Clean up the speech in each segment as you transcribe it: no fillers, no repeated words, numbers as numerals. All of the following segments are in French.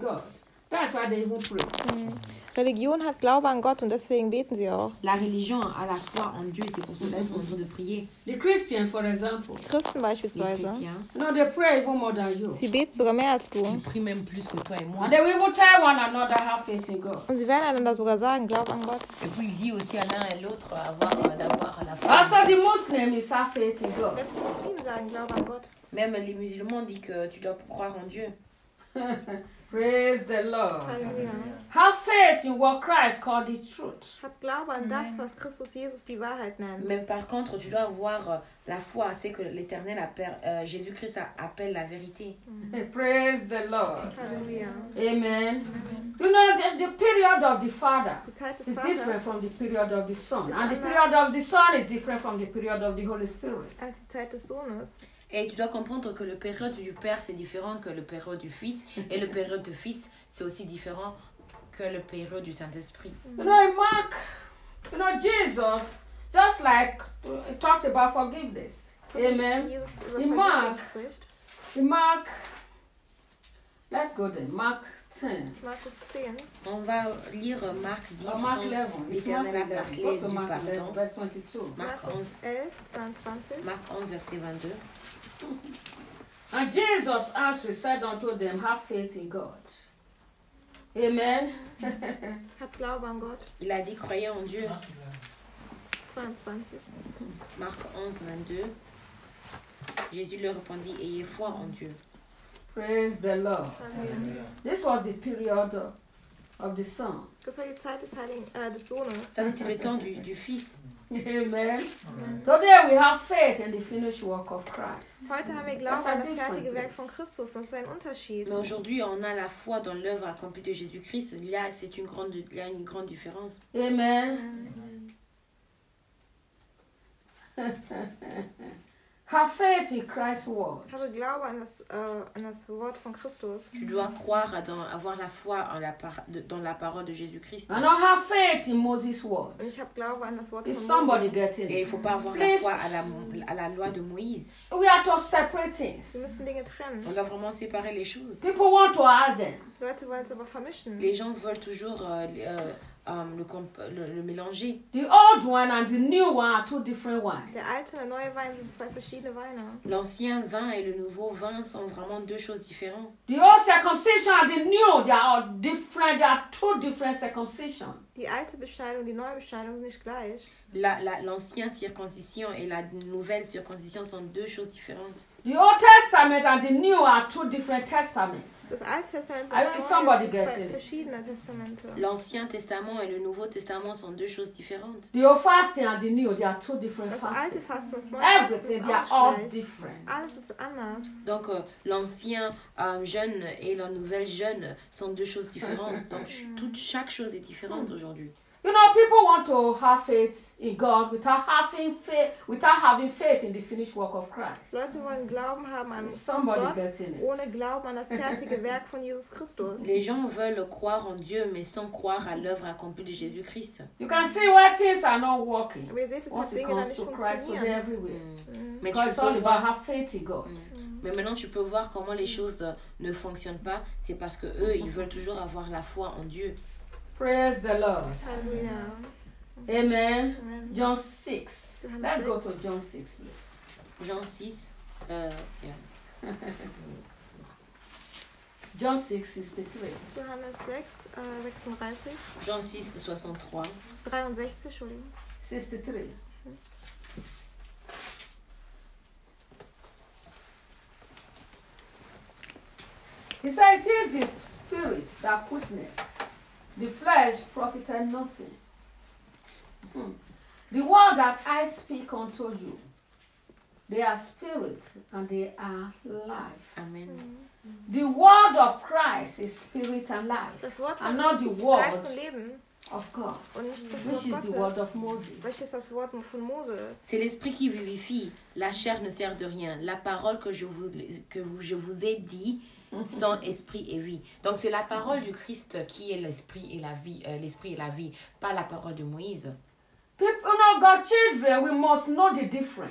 God. That's why they even pray. Religion hat Glaube an Gott und deswegen beten sie auch. La religion a la foi en Dieu, c'est pour cela qu'ils sont en train de prier. The Christian, for example, Christen Les beispielsweise. chrétiens, no, they pray even more than you. Sie beten sogar mehr als ils du. prient même plus que toi et moi. And they will even tell one another, have faith in God. Und sie werden einander sogar sagen, glaub an Gott. Et puis il dit aussi à l'un et l'autre d'avoir la foi. Also the Muslim is have faith in God. Selbst die Muslime sagen, glaub an Gott. Même les musulmans disent que tu dois croire en Dieu. Praise the Lord. Halleluja. Have faith in what Christ called the truth. Hab Glaube an das, was Christus Jesus die Wahrheit nennt. Mais par contre, tu dois avoir la foi, c'est que l'Éternel appelle, Jésus-Christ appelle la vérité. Praise the Lord. Halleluja. Amen. You know, the period of the Father Die Zeit des is different Vaters from the period of the Son. And the period of the Son is different from the period of the Holy Spirit. als die Zeit des Sohnes. Et tu dois comprendre que le période du Père, c'est différent que le période du Fils. Et le période du Fils, c'est aussi différent que le période du Saint-Esprit. You know, in Mark, you know, Jesus, just like he talked about forgiveness. Amen. Jesus über In Vergebung Mark. spricht. In Mark, let's go there. Mark 10. Markus 10. On va lire Marc 10, Or Mark quand 11. It's Mark l'Éternel a 11. parlé Go to du Mark 11, pardon. verse 22. Marc Markus 11, 11, 22. Marc 11, verset 22. And Jesus answered, said unto them, have faith in God. Amen. Hab Glaube an Gott. Il a dit, croyez en Dieu. 22. Marc 11, 22. Jésus leur répondit, ayez foi en Dieu. Praise the Lord. Halleluja. This was the period of the Son. Das war die Zeit des Sohnes. Ça, c'était le temps du Fils. Amen. Today we have faith in the finished work of Christ. Heute haben wir Glauben an das fertige Werk von Christus. Das ist ein Unterschied. Mais aujourd'hui, on a la foi dans l'œuvre accomplie de Jésus-Christ. Il y a une grande différence. Amen. Have faith in Christ's word. Habe Glaube an das Wort von Christus. Tu dois croire, avoir la foi dans la parole de Jésus-Christ. And not have faith in Moses' word. Und ich habe Glaube an das Wort Is von somebody Moses. getting Et il ne it? faut pas avoir la Please. foi à la loi de Moïse. We have to separate Wir things. müssen Dinge trennen. On doit vraiment séparer les choses. People want to add them. Leute wollen es aber vermischen. Les gens veulent toujours le mélanger. The old one and the new one are two different wines. Der alte und der neue Wein sind zwei verschiedene Weine. L'ancien vin et le nouveau vin sont vraiment deux choses différentes. The old circumcision and the new, they are all different. They are two different circumcision. Die alte Beschneidung, die neue Beschneidung sind nicht gleich. L'ancienne circoncision et la nouvelle circoncision sont deux choses différentes. The Old Testament and the New are two different testaments. Das Alte Testament I und will das somebody Neue get sind zwei it. verschiedene Testamente. L'Ancien Testament et le Nouveau Testament sont deux choses différentes. The Old Fasting and the New, they are two different Das Alte fastings. Fasten und das Neue Everything, Fasten they are ist all auch nicht gleich. different. Alles ist anders. Donc l'ancien jeûne et la nouvelle jeûne sont deux choses différentes. Donc chaque chose est différente aujourd'hui. You know, people want to have faith in God without having faith in the finished work of Christ. Leute wollen Glauben haben an Somebody Gott, gets in it. ohne Glauben an das fertige Werk von Jesus Christus. Les gens veulent croire en Dieu, mais sans croire à l'œuvre accomplie de Jésus-Christ. You can see where things are not working. Aber ihr seht, es hat Once it Dinge da comes nicht to Christ today funktionieren. everywhere. Mais, Because it's all about have faith in God. mais maintenant, tu peux voir comment les choses ne fonctionnent pas. C'est parce que eux, ils veulent toujours avoir la foi en Dieu. Praise the Lord. Halleluja. Amen. Amen. John 6. Let's go to John 6, please. Jean 6, yeah. John 6, 63. Johannes 6, 36. Jean 6, 63. 63, Entschuldigung. 63. He said, it is the spirit that quickeneth, the flesh profited nothing. The word that I speak unto you, they are spirit and they are life. Amen. The word of Christ is spirit and life, Das Wort and von not Christus the ist Geist und word Leben of God, und nicht das which is Wort the word Gottes, of Moses. welches das Wort von Mose ist. C'est l'esprit qui vivifie. La chair ne sert de rien. La parole que je vous ai dit, sans esprit et vie. Donc c'est la parole du Christ qui est l'esprit et la vie, pas la parole de Moïse. People, you know, God's children, we must know the difference.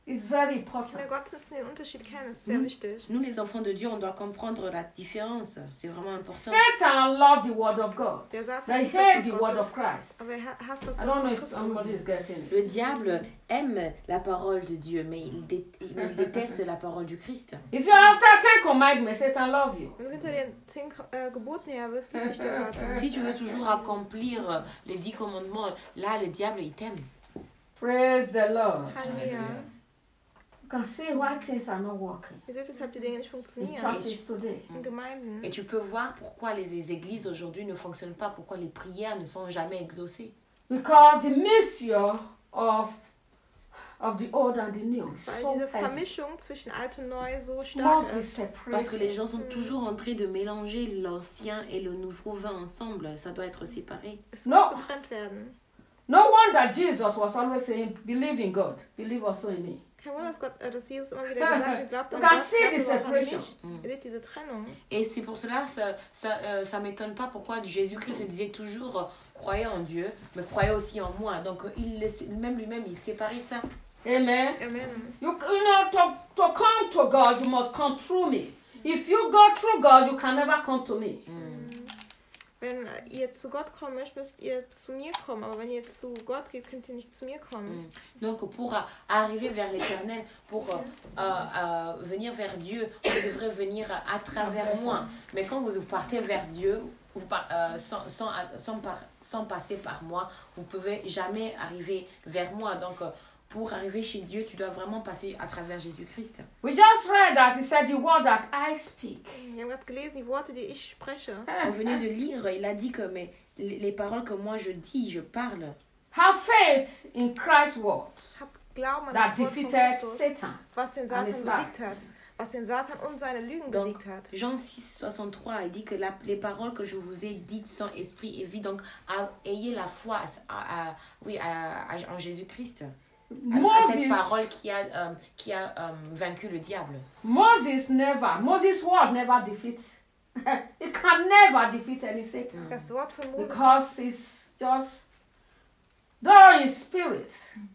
It's very Kinder important. Gottes müssen den Unterschied kennen, das ist sehr wichtig. Nous, les enfants de Dieu, on doit comprendre la différence. C'est vraiment important. Satan loved the word of God. Der Satan They liebt hate das the Wort word Gottes, of Christ. aber er hasst das I Wort don't know von if somebody Christus. is getting it. Le diable aime la parole de Dieu, mais il déteste la parole du Christ. If you're after 10 commandments, Satan loves you. Wenn du hinter den 10 Geboten her bist, liebt dich der Satan. Si tu veux toujours accomplir les 10 commandements, là, le diable, il t'aime. Praise the Lord. Halleluja. You can see why things are not working Ihr seht, weshalb die Dinge nicht in funktionieren. churches today. In Gemeinden. Et tu peux voir pourquoi les églises aujourd'hui ne fonctionnent pas, pourquoi les prières ne sont jamais exaucées. Because the mixture of the old and the new is Weil so diese heavy. Vermischung zwischen alt und neu so stark Must be ist. Parce que les separated. gens sont toujours en train de mélanger l'ancien et le nouveau vin ensemble. Ça doit être séparé. Es No. muss getrennt werden. No wonder Jesus was always saying, believe in God, believe also in me. Kein Wunder, dass Jesus immer wieder gesagt hat, glaubt You an can Gott, see glaubt the aber auch an separation. mich. Ihr seht diese Trennung. Et c'est pour cela, ça m'étonne pas pourquoi Jésus-Christ disait toujours croyez en Dieu, mais croyez aussi en moi. Donc même lui-même, il séparait ça. Amen. Amen. You know, to come to God, you must come through me. If you go through God, you can never come to me. Wenn ihr zu Gott kommen möchtet, müsst ihr zu mir kommen. Aber wenn ihr zu Gott geht, könnt ihr nicht zu mir kommen. Donc pour arriver vers l'éternel, pour venir vers Dieu, vous devrez venir à travers moi. Mais quand vous partez vers Dieu, sans passer par moi, vous ne pouvez jamais arriver vers moi. Donc pour arriver chez Dieu, tu dois vraiment passer à travers Jésus-Christ. We just read that he said, the word that I speak. Wir haben gerade gelesen, die Worte, die ich spreche. On venait de lire, il a dit que les paroles que moi je dis, je parle. Have faith in Christ's word Habt Glauben an that das Wort von defeated Christus, Satan was den and Satan his besiegt hat. lies. Was den Satan und seine Lügen Donc, besiegt hat. Jean 6, 63, il dit que les paroles que je vous ai dites sont esprit et vie. Donc, ayez la foi en Jésus-Christ. À cette parole qui a vaincu le diable. Moses' word never defeats. It can never defeat any Satan. Das Wort von Mose Because it's just, though his spirit,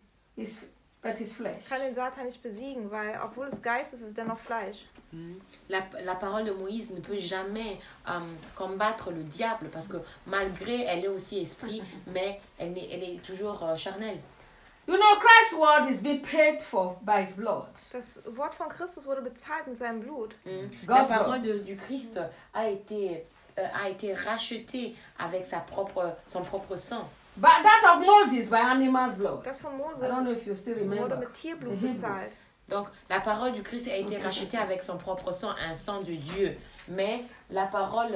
but his flesh. kann den Satan nicht besiegen, weil obwohl es Geist ist, ist es dennoch Fleisch. La parole de Moïse ne peut jamais combattre le diable parce que malgré elle est aussi esprit, mais elle est toujours charnelle. You know, Christ's word is being paid for by his blood. Das Wort von Christus wurde bezahlt mit seinem Blut. La God's parole blood. du Christ a été rachetée avec son propre sang. But that of Moses by animal's blood. Das von I Mose don't know if you still wurde remember. mit Tierblut The Hebrew. bezahlt. Donc, la parole du Christ a été rachetée avec son propre sang, un sang de Dieu. Mais la parole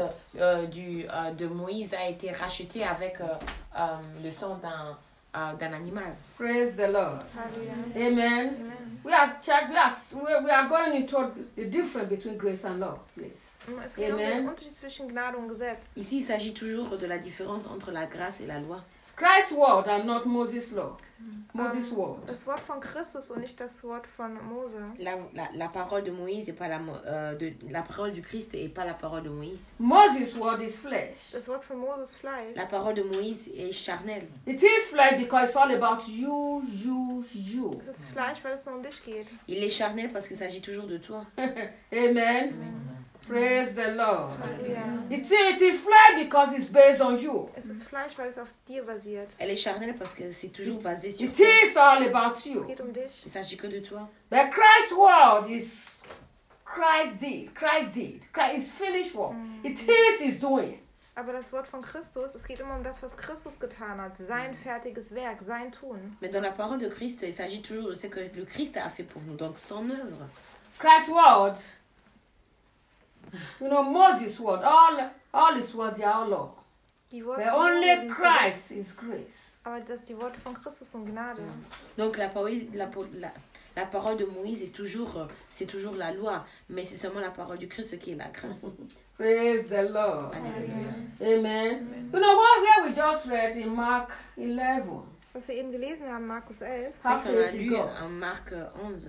de Moïse a été rachetée avec le sang d'un animal. Praise the Lord. Halleluja. Amen. Amen. We are going into the difference between grace and law, please. Es geht um den Amen. Unterschied zwischen Gnade und Gesetz. Ici, il s'agit toujours de la différence entre la grâce et la loi. Christ's word and not Moses' law. Moses' word. Das Wort von Christus und nicht das Wort von Mose. La parole de Moïse et pas la parole du Christ et pas la parole de Moïse. Moses' word is flesh. Das Wort von Mose ist Fleisch. La parole de Moïse est charnelle. It is flesh because it's all about you. Es ist Fleisch, weil es nur um dich geht. Il est charnel parce qu'il s'agit toujours de toi. Amen. Praise the Lord. Halleluja. It is flesh because it's based on you. Es ist Fleisch, weil es auf dir basiert. Elle est charnelle parce que c'est toujours basé sur It toi. is all about Es you. geht um dich. Il s'agit que de toi. But Christ's word is Christ did. Christ's finished work. It is his doing. Aber das Wort von Christus, es geht immer um das, was Christus getan hat. Sein fertiges Werk, sein Tun. Mais dans la parole de Christ, il s'agit toujours de ce que le Christ a fait pour nous. Donc son œuvre. Christ's word. You know, Moses' word. All his words are all law. Die Worte But von Mose only sind Christ is grace. Aber die Worte von Christus sind Gnade. Donc la parole de Moïse est toujours la loi. Mais c'est seulement la parole du Christ qui est la grâce. Praise the Lord. Alléluia. Amen. You know what? Where we just read in Mark 11. Was wir eben gelesen haben, Markus 11. C'est Have qu'on a faith in lu God. en Marc 11.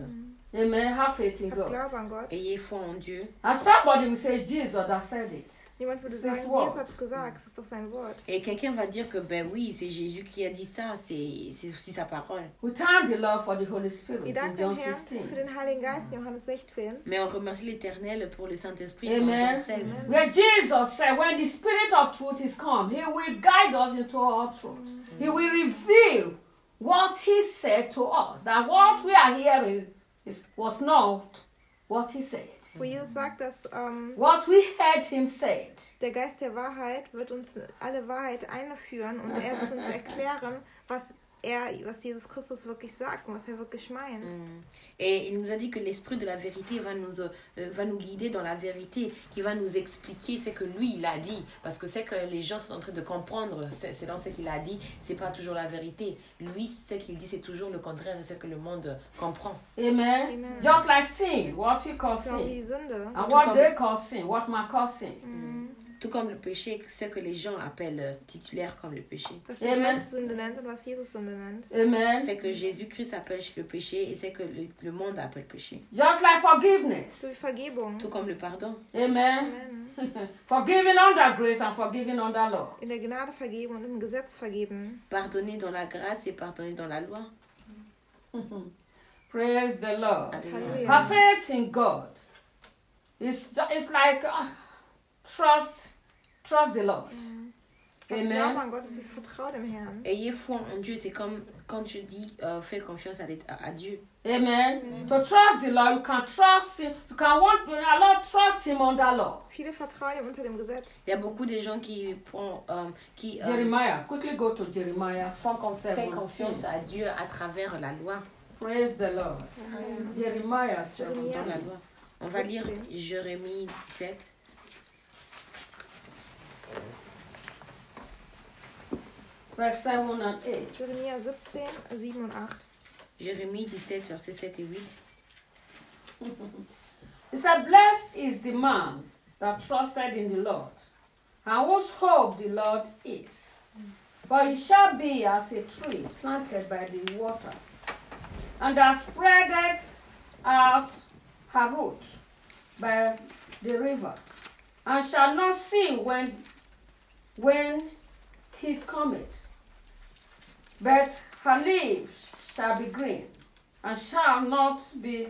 Amen. Have faith in Hab God. Glaube an Gott. Ayez foi en Dieu. And somebody will say, Jesus that said it. Jemand würde Das sagen, ist Wort. Jesus hat es gesagt, es ist doch sein Wort. Et quelqu'un va dire que ben oui, c'est Jésus qui a dit ça, c'est aussi sa parole. We thank the Lord for the Holy Spirit Wir in danken John dem Herrn 16. für den Heiligen Geist in Johannes 16. Mais on remercie l'Éternel pour le Saint-Esprit dans Amen. Jean 16. Where Jesus said, when the Spirit of truth is come, He will guide us into all truth. He will reveal what He said to us. That what we are hearing was not what He said. Wo Jesus sagt, dass What we heard Him said. der Geist der Wahrheit wird uns alle Wahrheit einführen und er wird uns erklären, was Jesus Christus wirklich sagt und was er wirklich meint. Et il nous a dit que l'Esprit de la vérité va nous guider dans la vérité, qui va nous expliquer ce que lui il a dit. Parce que c'est que les gens sont en train de comprendre, c'est dans ce qu'il a dit, c'est pas toujours la vérité. Lui, ce qu'il dit, c'est toujours le contraire de ce que le monde comprend. Amen. Amen. Just like sin, what you call Genau wie sin. die Sünde. And what they call sin, what man call sin. Tout comme le péché, ce que les gens appellent titulaire comme le péché. Was die Amen. Welt Sünde nennt und was Jesus Sünde nennt. Amen. C'est que Jésus-Christ appelle le péché et c'est que le monde appelle péché. Just like forgiveness. Durch Vergebung. Tout comme le pardon. Amen. Amen. Forgiving under grace and forgiving under law. In der Gnade vergeben und im Gesetz vergeben. Pardonner dans la grâce et pardonner dans la loi. Praise the Lord. Alléluia. Have faith in God. It's like trust the Lord. Glaube Amen. an Gott ist wie Vertrau dem Herrn. Ayez foi en Dieu, c'est comme quand je dis fais confiance à Dieu. Amen. To trust the Lord, you can trust Him. You can want a lot trust Him under law. Viele vertrauen ihm unter dem Gesetz. Il y a beaucoup de gens qui Jeremiah. Quickly go to Jeremiah. font fait 17. confiance à Dieu à travers la loi. Praise the Lord. Jeremiah 7. Dans la loi. On va lire Jérémie 17. Verse 7 and 8. Jeremia 17, 7 und 8. Jérémie 17, versets 7 et 8. He said, blessed is the man that trusted in the Lord, and whose hope the Lord is. For he shall be as a tree planted by the waters, and that spreadeth out her root by the river, and shall not see when heat cometh. But her leaves shall be green, and shall not be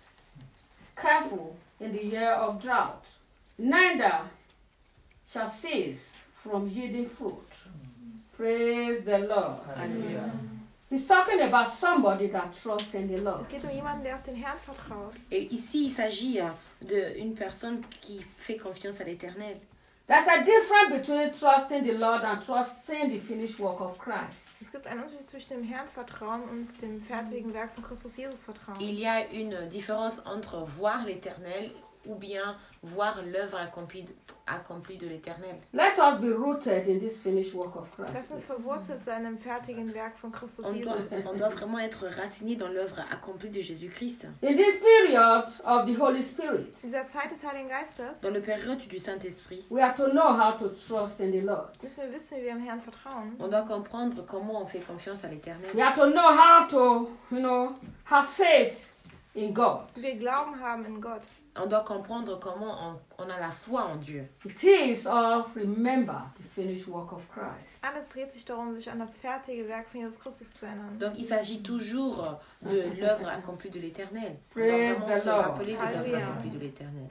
careful in the year of drought, neither shall cease from yielding fruit. Praise the Lord. Alléluia. He's talking about somebody that trusts in the Lord. Es geht um jemanden, der auf den Herrn vertraut. Et ici, il s'agit d'une personne qui fait confiance à l'Éternel. There's a difference between trusting the Lord and trusting the finished work of Christ. Es gibt einen Unterschied zwischen dem Herrn vertrauen und dem fertigen Werk von Christus Jesus vertrauen. Il y a une différence entre voir l'Éternel ou bien voir l'œuvre accomplie de l'Éternel. Let us be rooted in this finished work of Lass Christ. uns verwurzelt sein im fertigen Werk von Christus On Jesus. doit vraiment être raciné dans l'œuvre accomplie de Jésus-Christ. In this period of the Holy Spirit, In dieser Zeit des Heiligen Geistes Dans le période du Saint-Esprit, we have to know how to trust in the Lord. müssen wir wissen, wie wir im Herrn vertrauen. on doit comprendre comment on fait confiance à l'Éternel. We have to know how to, have faith in God. Wir Glauben haben in Gott. On doit comprendre comment on a la foi en Dieu. It is all remember the finished work of Christ. Alles dreht sich darum, sich an das fertige Werk von Jesus Christus zu erinnern. Donc il s'agit toujours de l'œuvre accomplie de l'Éternel. On doit Praise vraiment the se Lord. rappeler de l'œuvre Alléluia. accomplie de l'Éternel.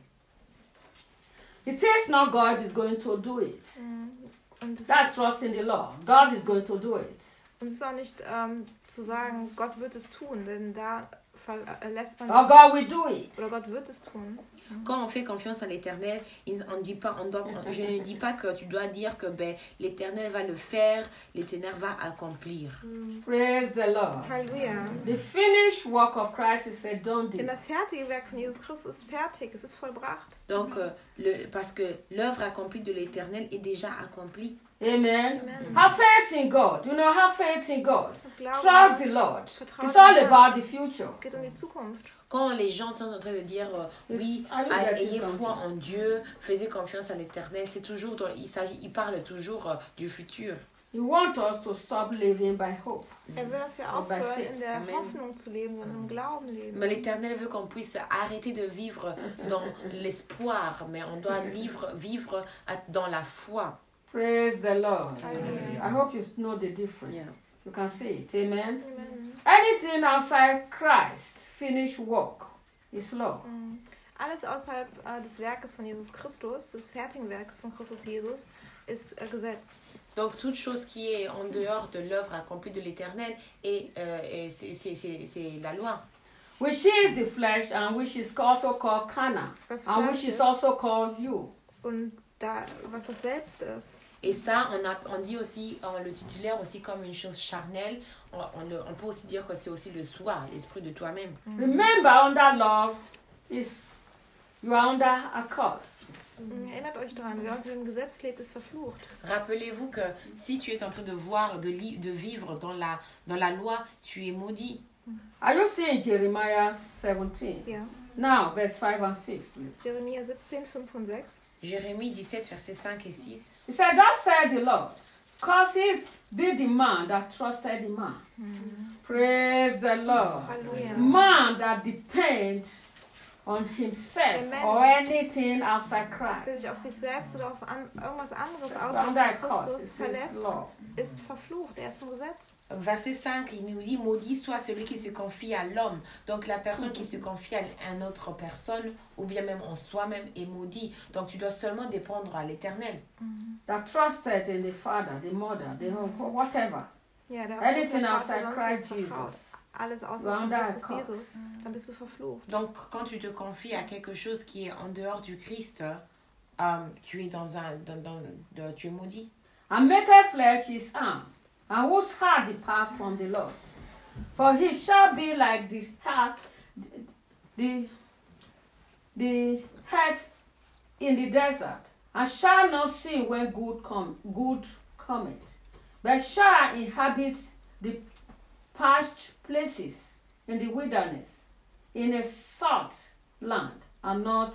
It is not God is going to do it. Und es, That's trusting the Lord. God is going to do it. und es ist auch nicht zu sagen, Gott wird es tun, denn da lässt man Or nicht, God will do it. oder Gott wird es tun. Quand on fait confiance à l'Éternel, je ne dis pas que tu dois dire que l'Éternel va le faire, l'Éternel va accomplir. Praise the Lord. Halleluja. The finished work of Christ is a done Denn deal. das fertige Werk von Jesus Christus ist fertig, es ist vollbracht. Donc, parce que l'œuvre accomplie de l'Éternel est déjà accomplie. Amen. Amen. Have faith in God. Have faith in God. Glauben, Trust the Lord. Vertraue It's all dem Herrn. about the future. Es geht um die Zukunft. Quand les gens sont en train de dire oui, ayez foi en Dieu, faisez confiance à l'Éternel, c'est toujours il parle toujours du futur. He wants us to stop living by hope. Er will, dass wir Und bei aufhören, Faith. in der Amen. Hoffnung zu leben, sondern im Glauben leben. Mais l'Éternel veut qu'on puisse arrêter de vivre dans l'espoir, mais on doit vivre dans la foi. Praise the Lord. Hallelujah. I hope you know the difference. Yeah. You can see it. Amen. Amen. Anything outside Christ's finished work is law. Alles außerhalb des Werkes von Jesus Christus, des fertigen Werkes von Christus Jesus, ist Gesetz. Donc toute chose qui est en dehors de l'œuvre accomplie de l'Éternel, c'est la loi. Which is the flesh and which is also called carnal. Was And which Fleisch is ist also called you. und da, was das Selbst ist. Et ça, on dit aussi, le titulaire aussi comme une chose charnelle. On peut aussi dire que c'est aussi le soi, l'esprit de toi-même. Remember, under law you are under a curse. Erinnert euch daran, wer unter dem Gesetz lebt, ist verflucht. Rappelez-vous que si tu es en train de voir, de vivre dans la loi, tu es maudit. Are you seeing Jeremiah 17? Ja. Now, verse 5 and 6, please. Jeremia 17, 5 und 6. Jérémie 17, versets 5 et 6. He said, Thus said the Lord, cause be the man that trusted the man. Praise the Lord. Halleluja. Man that depend on himself Amen. or anything outside Wer Christ. sich auf sich selbst oder auf irgendwas anderes Under a außer curse, Christus it says verlässt, law. ist verflucht. Er ist im Gesetz. Verset 5, il nous dit, maudit soit celui qui se confie à l'homme. Donc la personne qui se confie à une autre personne, ou bien même en soi-même, est maudit. Donc tu dois seulement dépendre à l'Éternel. That trusted in the father, the mother, the home, whatever. Ja, der Anything Vater outside sonst Christ nichts vertraut. Jesus. Alles You are außer under a Christus curse. Jesus, dann bist du verflucht. Donc quand tu te confies à quelque chose qui est en dehors du Christ, tu es tu es maudit. And maketh flesh his arm, and whose heart depart from the Lord. For he shall be like the heart, the head in the desert, and shall not see when good cometh, but shall inhabit the parched places in the wilderness, in a salt land, and not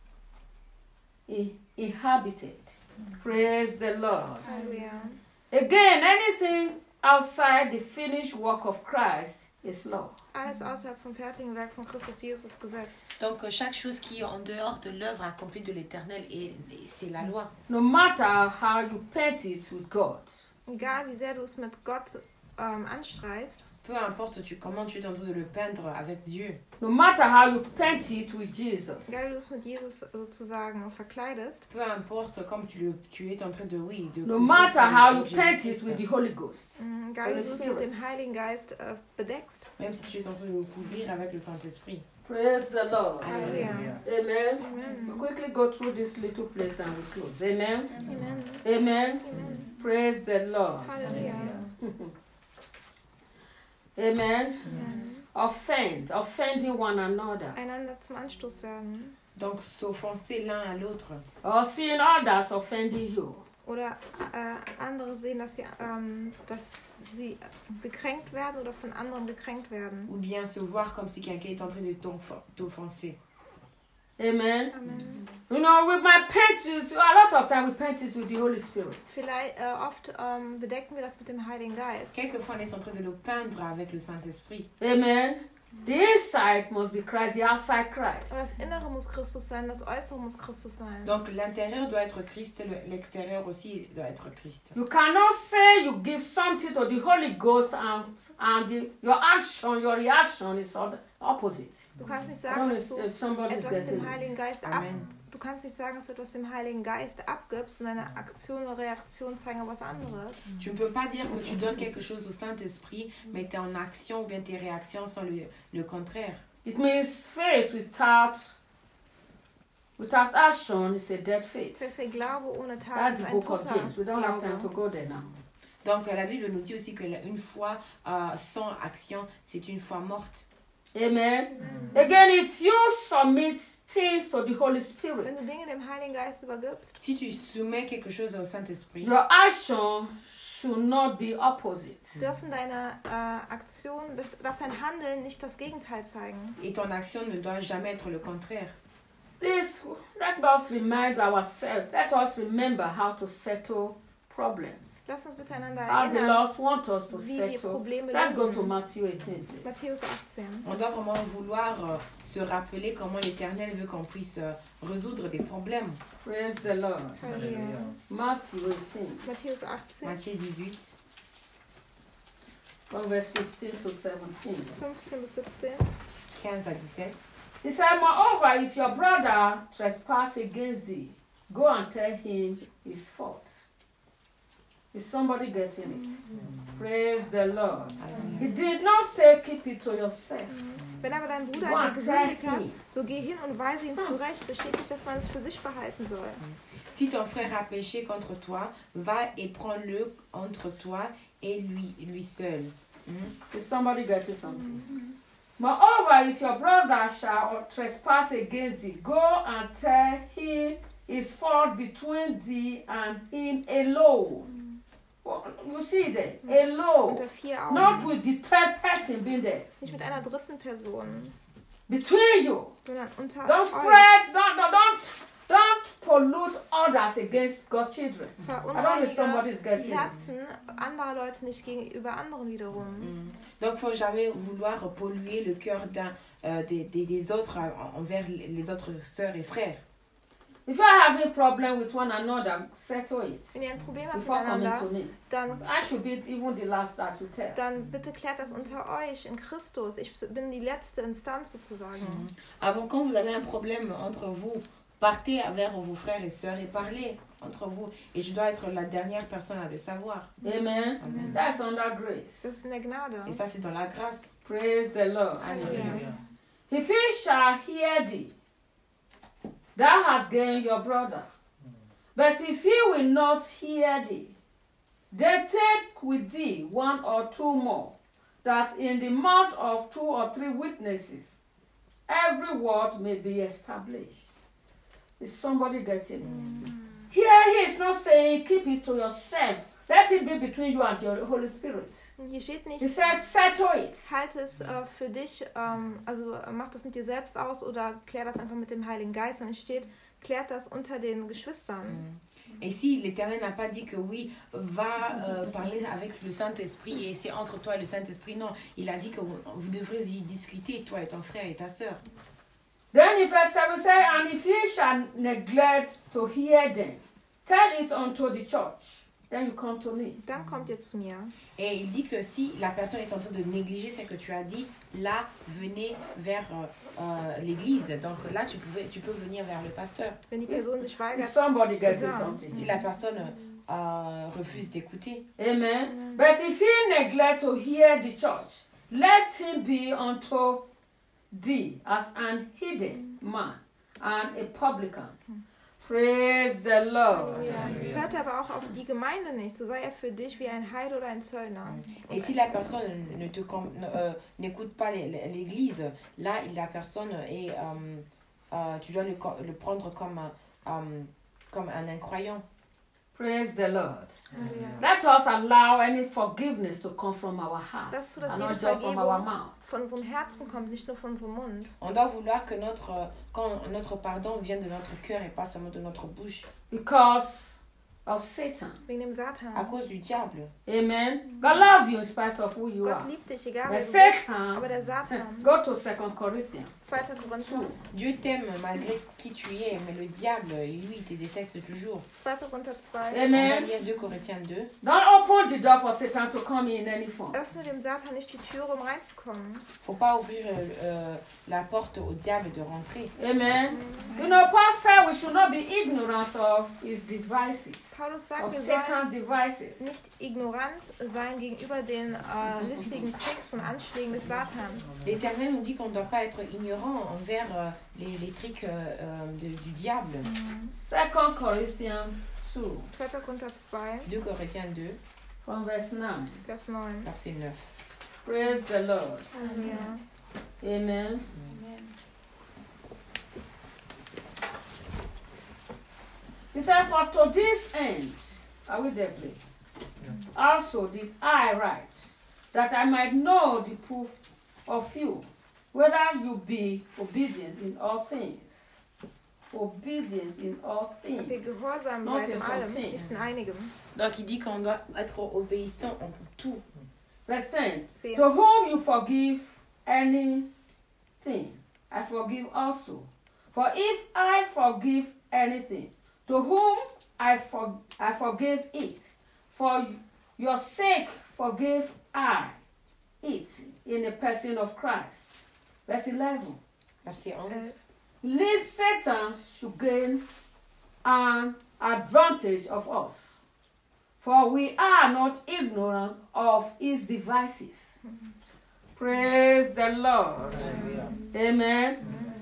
inhabited. Praise the Lord. Halleluja. Again, anything outside the finished work of Christ is law. Alles außerhalb vom fertigen Werk von Christus Jesus ist Gesetz. Donc chaque chose qui est en dehors de l'œuvre accomplie de l'Éternel, c'est la loi. No matter how you paint it with God. Egal wie sehr du es mit Gott anstreist, Peu importe comment tu es en train de le peindre avec Dieu. No matter how you paint it with Jesus. egal wie du es mit Jesus sozusagen verkleidest, Peu importe comme tu es en train de No matter how you paint it with the Holy Ghost. egal wie Holy du es Spirit. mit dem Heiligen Geist bedeckst. Même si tu es en train de le couvrir avec le Saint-Esprit. Praise the Lord. Halleluja. Amen. Amen. We'll quickly go through this little place and we close. Amen. Amen. Amen. Amen. Praise the Lord. Halleluja. Amen. Amen. Offending one another. Einander zum Anstoß werden. Donc s'offenser l'un à l'autre. Or seeing others offending you. Oder andere sehen, dass sie gekränkt werden oder von anderen gekränkt werden. Ou bien se voir comme si quelqu'un est en train de t'offenser. Amen. Amen. You know, we might paint it, a lot of time we paint it with the Holy Spirit. Vielleicht oft bedecken wir das mit dem Heiligen Geist. Quelquefois on est en train de le peindre avec le Saint-Esprit. Amen. The inside must be Christ, the outside Christ. Aber das Innere muss Christus sein, das Äußere muss Christus sein. Donc l'intérieur doit être Christ, l'extérieur aussi doit être Christ. You cannot say you give something to the Holy Ghost your action, your reaction is opposite. Du kannst nicht I don't sagen, know dass du if somebody's etwas getting dem it. Heiligen Geist Amen. Du kannst nicht sagen, dass du etwas dem Heiligen Geist abgibst und deine Aktion oder Reaktion zeigen auf was anderes. Tu ne peux pas dire que tu donnes quelque chose au Saint-Esprit, mais tes en action ou bien tes réactions sont le contraire. It means faith without action is a dead faith. Das heißt, der Glaube ohne Tat That's ist the ein book of toter James. We don't have time to Glaube. go there now. Donc la Bible nous dit aussi que une foi sans action, c'est une foi morte. Amen. Again, if you submit things to the Holy Spirit, Wenn du Dinge dem Heiligen Geist übergibst, Si tu soumets quelque chose au Saint-Esprit, your action should not be opposite. dürfen deine Aktion, darf dein Handeln nicht das Gegenteil zeigen. et ton action ne doit jamais être le contraire. Please, let us remind ourselves, let us remember how to settle problems. Lass uns miteinander How the erinnern, Lord wants us to wie wir settle. Probleme Let's go to lösen. Matthew 18. Please. Matthäus 18. On doit vraiment vouloir se rappeler comment l'Éternel veut qu'on puisse résoudre des problèmes. Praise the Lord. Halleluja. Matthew 18, Matthäus 18, Matthieu 18, from verse 15 to 17. 15 bis 17. 15 à 17. He said, moreover, if your brother trespass against thee, go and tell him his fault. Is somebody getting it? Praise the Lord. He did not say keep it to yourself. Wenn aber dein Bruder Go an and dir tell gesündigt hat, him. so geh hin und weise ihn zurecht. Es steht nicht, dass man es für sich behalten soll. Si ton frère a péché contre toi, va et prends-le entre toi et lui seul. Is somebody getting something? Moreover, if your brother shall trespass against thee, go and tell him his fault between thee and him alone. Well, you see there, alone. Unter 4 Not Augen. with the third person being there. Nicht mit einer dritten Person, Between you. sondern unter Don't euch. spread, don't pollute others against God's children. I don't know if somebody's Verunreinige getting die it. Herzen anderer Leute nicht gegenüber anderen wiederum. Donc, il ne faut jamais vouloir polluer le cœur des autres envers les autres sœurs et frères. If you are having problem with one another, settle it Wenn ihr ein Problem habt before coming miteinander, to me. dann, I should be even the last that you tell. dann bitte klärt das unter euch in Christus. Ich bin die letzte Instanz sozusagen. Avant, quand vous avez un problème entre vous, partez vers vos frères et sœurs et parlez entre vous. Et je dois être la dernière personne à le savoir. Amen. Amen. That's under Das grace. ist in der Gnade. Et ça, c'est dans la grâce. Praise the Lord. Halleluja. If he shall hear thee, thou hast gained your brother. But if he will not hear thee, then take with thee 1 or 2 more, that in the mouth of 2 or 3 witnesses every word may be established. Is somebody getting it? Here he is not saying keep it to yourself. Let it be between you and your Holy Spirit. Hier steht He nicht, says settle it. halte es für dich, also mach das mit dir selbst aus oder klär das einfach mit dem Heiligen Geist. Und es steht, klärt das unter den Geschwistern. Et si l'Éternel n'a pas dit que oui, va parler avec le Saint-Esprit et c'est entre toi et le Saint-Esprit, non. Il a dit que vous devrez y discuter, toi et ton frère et ta sœur. Then in verse 7 say, and if ye shall neglect to hear them, tell it unto the church. Then you come to me. Dann kommt ihr zu mir. Et il dit que si la personne est en train de négliger ce que tu as dit, là, venez vers l'église. Donc là, tu peux venir vers le pasteur. Wenn die Person sich Is weigert, somebody getting down. something? Si la personne refuse d'écouter. Amen. But if he neglect to hear the church, let him be unto thee as an hidden man and a publican. Praise the Lord. ja. Hört aber auch auf die Gemeinde nicht, so sei er für dich wie ein Heide oder ein Zöllner. Et si la personne n'écoute pas l'église, là, la personne est, tu dois le prendre comme un incroyant. Praise the Lord. Halleluja. Let us allow any forgiveness to come from our heart Lass es zu, dass and jede not just from our Vergebung mouth. von unserem Herzen kommt, nicht nur von unserem Mund. On doit vouloir que notre pardon vienne de notre cœur et pas seulement de notre bouche. Because of Satan. Wegen dem À Satan. cause du diable. Amen. God loves you in spite of who you Gott are. liebt dich, egal But wer du bist. Satan, Aber der Satan, go to 2 Corinthians. 2. Korinther, Dieu t'aime malgré qui tu es, mais le diable, lui, il te déteste toujours. 2. Korinther 2. On va Amen. lire 2 Corinthiens 2. Don't open the door for Satan to come in any form. Öffne dem Satan nicht die Türe, um reinzukommen. Faut pas ouvrir la porte au diable de rentrer. Amen. You know, Paul said we should not be ignorant of his devices, Paulus sagt, of wir sollen Satan's devices. nicht ignorant sein gegenüber den listigen Tricks und Anschlägen des Satans. L'Éternel nous dit qu'on ne doit pas être ignorant envers les tricks du diable. 2 Corinthians 2, 2. Korinther 2, 2 Corinthiens 2, from verse 9. Vers 9. verset 9. Praise the Lord. Halleluja. Amen. He said, for to this end, are we there, please? Also did I write, that I might know the proof of you, whether you be obedient in all things. obedient in all Dass wir things. gehorsam Not seid in in some allem, things. nicht in einigem. Donc il dit qu'on doit être obéissant en tout. Verse 10. 10. To whom you forgive anything, I forgive also. For if I forgive anything, to whom I forgive it, for your sake forgive I it in the person of Christ. Verse 11. Verset 11. Lest Satan should gain an advantage of us, for we are not ignorant of his devices. Praise the Lord. Amen.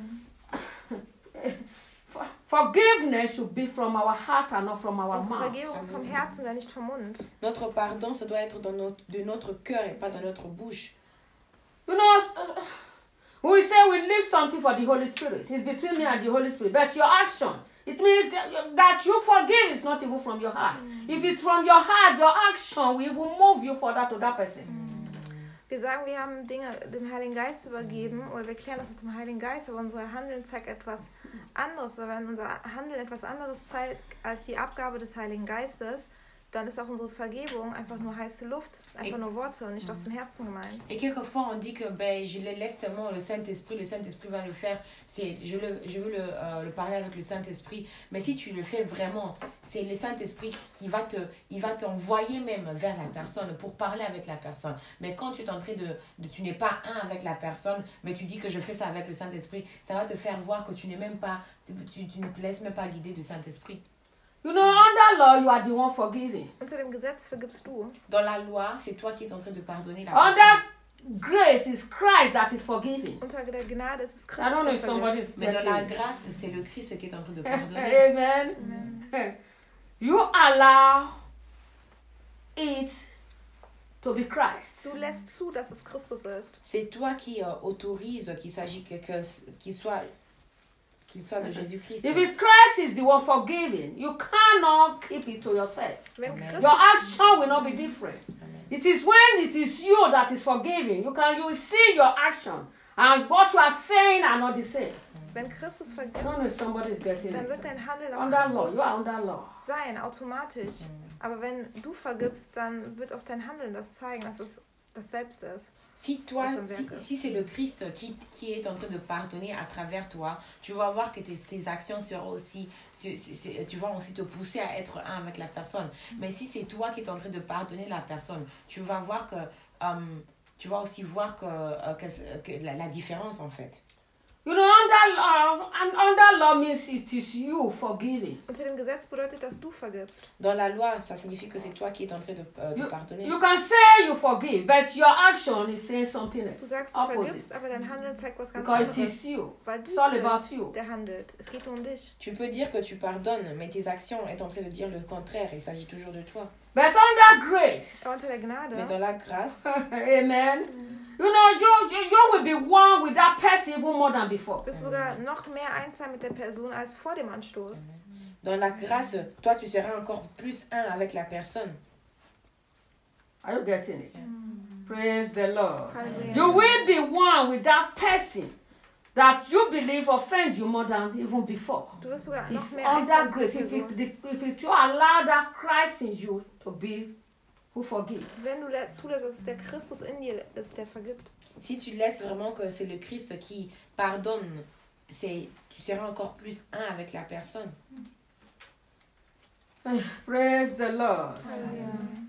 Forgiveness should be from our heart and not from our Unsere mouth. Vergebung ist vom Herzen, nicht vom Mund. Notre pardon, ça doit être de notre cœur et pas dans notre bouche. You know, we say we leave something for the Holy Spirit. It's between me and the Holy Spirit. But your action, it means that you forgive is not even from your heart. If it's from your heart, your action will even move you further to that person. Wir sagen, wir haben Dinge dem Heiligen Geist übergeben oder wir klären das mit dem Heiligen Geist, aber unser Handeln zeigt etwas anderes. Aber wenn unser Handeln etwas anderes zeigt als die Abgabe des Heiligen Geistes, dann ist auch unsere Vergebung einfach nur heiße Luft, einfach nur Worte und nicht aus dem Herzen gemeint. Et quelquefois on dit que je le laisse seulement le Saint-Esprit va le faire. Je veux le parler avec le Saint-Esprit. Mais si tu le fais vraiment, c'est le Saint-Esprit qui va t'envoyer même vers la personne pour parler avec la personne. Mais quand tu es en train tu n'es pas un avec la personne, mais tu dis que je fais ça avec le Saint-Esprit, ça va te faire voir que tu n'es même pas, tu ne te laisses même pas guider du Saint-Esprit. You know, under law, you are the one forgiving. Unter dem Gesetz vergibst du. Dans la loi, c'est toi qui es en train de pardonner la Under personne. grace is Christ that is forgiving. Unter der Gnade ist es I don't know Christus, if der somebody vergibt. is Mais dans la getting it. grâce, c'est le Christ qui est en train de pardonner. Amen. You allow it to be Christ. Du lässt zu, dass es Christus ist. C'est toi qui autorise qu'il s'agit qu'il soit de Jésus-Christ. If it's Christ is the one forgiving, you cannot keep it to yourself. Wenn Amen. Christus, Your action will not be different. Amen. It is when it is you that is forgiving. You will see your action and what you are saying are not the same. wenn Christus I don't know vergibt, if somebody is getting dann it. wird dein Handeln auch Under law, Christus you are under law. sein, automatisch. Aber wenn du vergibst, dann wird auch dein Handeln das zeigen, dass es das Selbst ist. Si c'est le Christ qui est en train de pardonner à travers toi, tu vas voir que tes actions seront aussi, tu vas aussi te pousser à être un avec la personne. Mais si c'est toi qui es en train de pardonner la personne, tu vas voir que, tu vas aussi voir que la différence en fait. You know, under law means it is you forgiving. Unter dem Gesetz bedeutet, dass du vergibst. Dans la loi, ça signifie que c'est toi qui es en train de pardonner. You can say you forgive, but your action is saying something Du else. sagst, du Opposite. vergibst, aber dein Handeln zeigt was ganz Because it anderes. is you. Weil du It's all es about bist, you. der handelt. Es geht nur um dich. Tu peux dire que tu pardonnes, mais tes actions sont en train de dire le contraire. Il s'agit toujours de toi. But under grace, Aber unter der Gnade, Mais dans la grâce, amen. You know, you will be one with that person even more than before. bist du sogar noch mehr eins sein mit der Person als vor dem Anstoß. dans la grâce, toi tu seras encore plus un avec la personne. Are you getting it? Praise the Lord. Halleluja. You will be one with that person that you believe offends you more than even before. Du wirst sogar noch If mehr eins under sein mit grace, der if Person. you allow that Christ in you to be who forgive. Wenn du zulässt, dass es der Christus in dir ist, der vergibt. Si tu laisses vraiment que c'est le Christ qui pardonne, tu seras encore plus un avec la personne. Praise the Lord. Halleluja.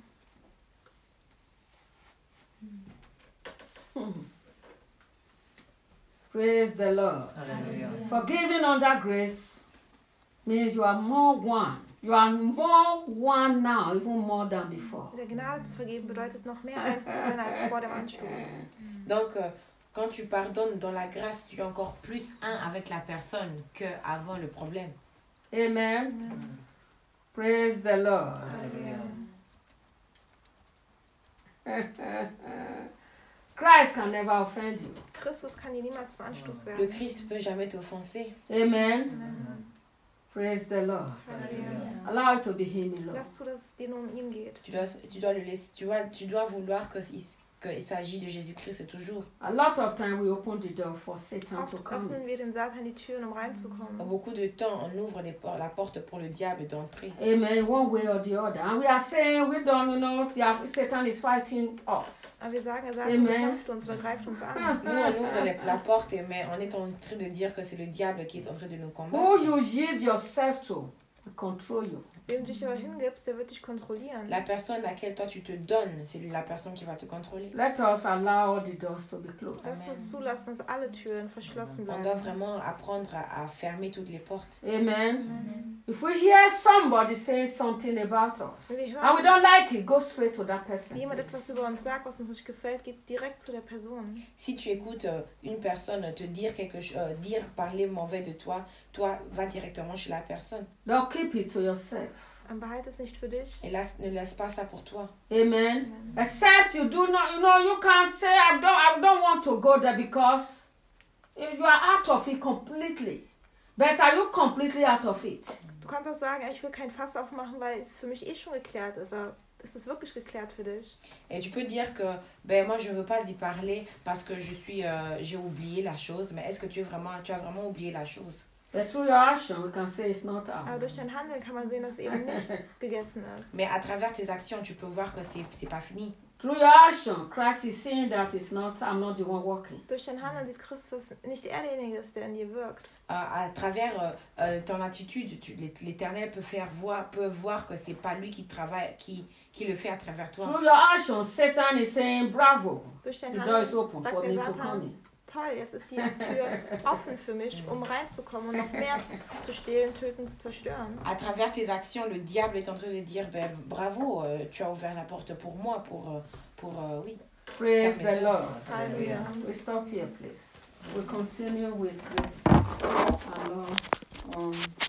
Praise the Lord. Forgiving under grace means you are more one. You are more one now, even more than before. Der Gnade zu vergeben bedeutet noch mehr eins zu sein als vor dem Anstoß. Donc, quand tu pardonnes dans la grâce, tu es encore plus un avec la personne qu'avant le problème. Amen. Praise the Lord. Christ can never offend you. Christus kann dir niemals zum Anstoß Le werden. Christ ne peut jamais t'offenser. Amen. Praise the Lord. Halleluja. Allow it to be Him alone. Lass zu, dass es dir nur um ihn geht. Tu dois le laisser, tu dois vouloir que qu'il s'agit de Jésus-Christ, c'est toujours. A lot of time we open the door for Satan to Oft come in. öffnen wir dem Satan die Türen, um reinzukommen. Beaucoup de temps, on ouvre la porte pour le diable d'entrer. Amen. One way or the other. And we are saying we don't, Satan is fighting us. Aber wir sagen, Satan Amen. kämpft uns oder greift uns an. Nous, on ouvre la porte, mais on est en train de dire que c'est le diable qui est en train de nous Who combattre. you yield yourself to will control you. Wem du dich aber hingibst, der wird dich kontrollieren. La personne à laquelle toi tu te donnes, c'est la personne qui va te contrôler. Let us allow all the doors to be closed. Lass uns zulassen, dass alle Türen verschlossen On doit bleiben. vraiment apprendre à fermer toutes les portes. Amen. If we hear somebody saying something about us Wenn wir and we hören, don't like it, go straight to that person. wie jemand etwas über uns sagt, was uns nicht gefällt, geht direkt zu der Person. Si tu écoutes une personne te dire quelque chose, parler mauvais de toi, toi va directement chez la personne. Don't keep it to yourself. Dann behalte es nicht für dich. Et là, ne laisse pas ça pour toi. Amen. Except you do not, you can't say I don't want to go there because you are out of it completely. But are you completely out of it? Du kannst auch sagen, ich will kein Fass aufmachen, weil es für mich schon geklärt ist. Aber ist es wirklich geklärt für dich? Et tu peux dire que moi je veux pas y parler parce que j'ai oublié la chose, mais est-ce que tu as vraiment oublié la chose? But through your action, we can say it's not Aber out. durch dein Handeln kann man sehen, dass es eben nicht gegessen ist. Mais à travers tes actions, tu peux voir que c'est pas fini. Through your action, Christ is saying that I'm not the one working. Durch dein Handeln sieht Christus nicht er derjenige ist, der in dir wirkt. À travers ton attitude, l'Éternel peut voir que c'est pas lui qui travaille, qui le fait à travers toi. Through your action, Satan is saying, bravo, Durch dein the door is Handeln open sagt for der me to come Satan, in. toll, jetzt ist die Tür offen für mich, um reinzukommen und noch mehr zu stehlen, töten, zu zerstören. À travers tes actions, le diable est en train de dire bravo, tu as ouvert la porte pour moi, oui. Praise Faire mes the Lord. Halleluja. We stop here, please. We continue with this along on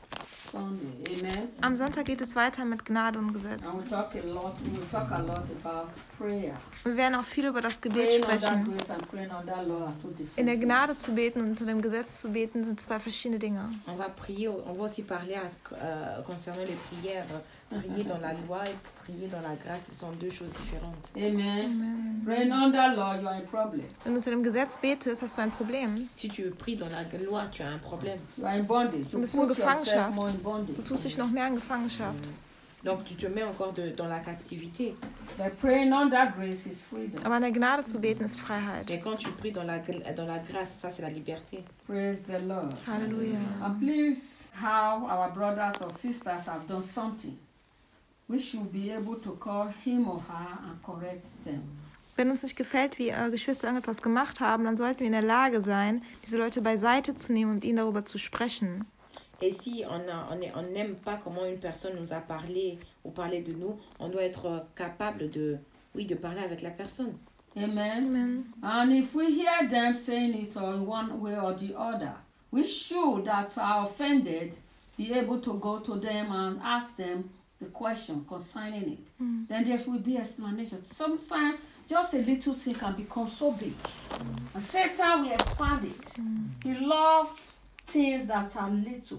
Sunday. Amen. Am Sonntag geht es weiter mit Gnade und Gesetz. And we talk a lot about prayer. Wir werden auch viel über das Gebet Praying on that sprechen. grace and praying on that law are two different In der things. Gnade zu beten und unter dem Gesetz zu beten sind zwei verschiedene Dinge. On va aussi parler concernant les prières. Prier dans la loi et prier dans la grâce, ce sont deux choses différentes. Amen. Praying on that law, you are in problem. Wenn du unter dem Gesetz betest, hast du ein Problem. Si tu pries dans la loi, tu as un problème. You are in bondage. Du You bist in put yourself Gefangenschaft. more in bondage. Du tust dich noch mehr in Gefangenschaft. Donc tu te mets encore dans la captivité. But praying on that grace is freedom. Aber in der Gnade zu beten ist Freiheit. Mais quand tu pries dans la grâce, ça c'est la liberté. Praise the Lord. Halleluja. And please, how our brothers or sisters have done something, we should be able to call him or her and correct them. Wenn uns nicht gefällt, wie Geschwister irgendetwas gemacht haben, dann sollten wir in der Lage sein, diese Leute beiseite zu nehmen und ihnen darüber zu sprechen. Et si on n'aime pas comment une personne nous a parlé ou parlé de nous, on doit être capable de parler avec la personne. Amen. Amen. And if we hear them saying it in one way or the other, we should, that are offended, be able to go to them and ask them the question concerning it. Then there will be explanation. Sometimes just a little thing can become so big. And Satan will expand it. He loves things that are little.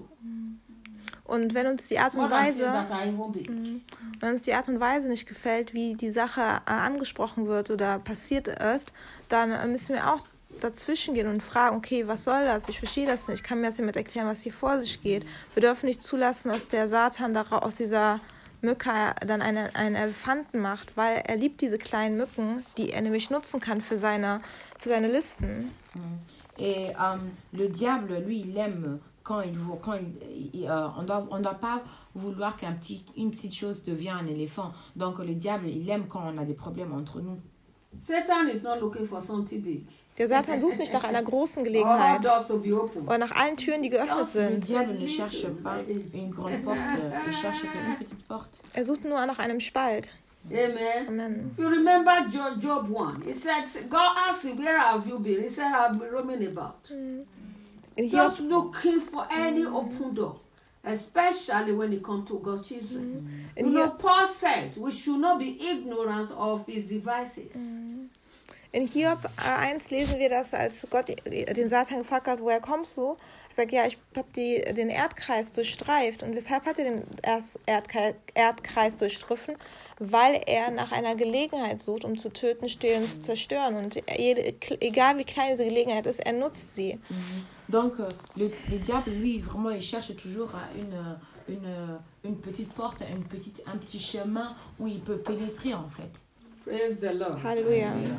Und wenn uns die Art und More than things Weise, that are even big. wenn uns die Art und Weise nicht gefällt, wie die Sache angesprochen wird oder passiert ist, dann müssen wir auch dazwischen gehen und fragen, okay, was soll das? Ich verstehe das nicht. Ich kann mir das jemand erklären, was hier vor sich geht. Wir dürfen nicht zulassen, dass der Satan aus dieser Mücke dann einen Elefanten macht, weil er liebt diese kleinen Mücken, die er nämlich nutzen kann für seine Listen. Et le diable, lui, il aime on doit pas vouloir qu'une petite chose devienne un éléphant. Donc le diable, il aime quand on a des problèmes entre nous. Satan is not looking for something big. Der Satan sucht nicht nach einer großen All Gelegenheit doors to be open. oder nach allen Türen, die geöffnet Le sind. diable ne cherche pas une grande porte, il cherche qu'une petite porte. Er sucht nur nach einem Spalt. Amen. Amen. You remember Job 1. He said, God asked him, where have you been? He said, I've been roaming about. In Just Hiob, looking for any open door. Especially when it comes to God's children. in You know, Hiob, Paul said, we should not be ignorant of his devices. In Hiob 1 lesen wir, dass als Gott den Satan gefragt hat, woher kommst du? Er sagt, ja, ich habe den Erdkreis durchstreift. Und weshalb hat er den Erdkreis durchstriffen? Weil er nach einer Gelegenheit sucht, um zu töten, stehlen und zu zerstören. Und egal wie klein diese Gelegenheit ist, er nutzt sie. Donc, le diable, lui, vraiment, il cherche toujours à une petite porte, un petit chemin où il peut pénétrer, en fait. Praise the Lord. Halleluja.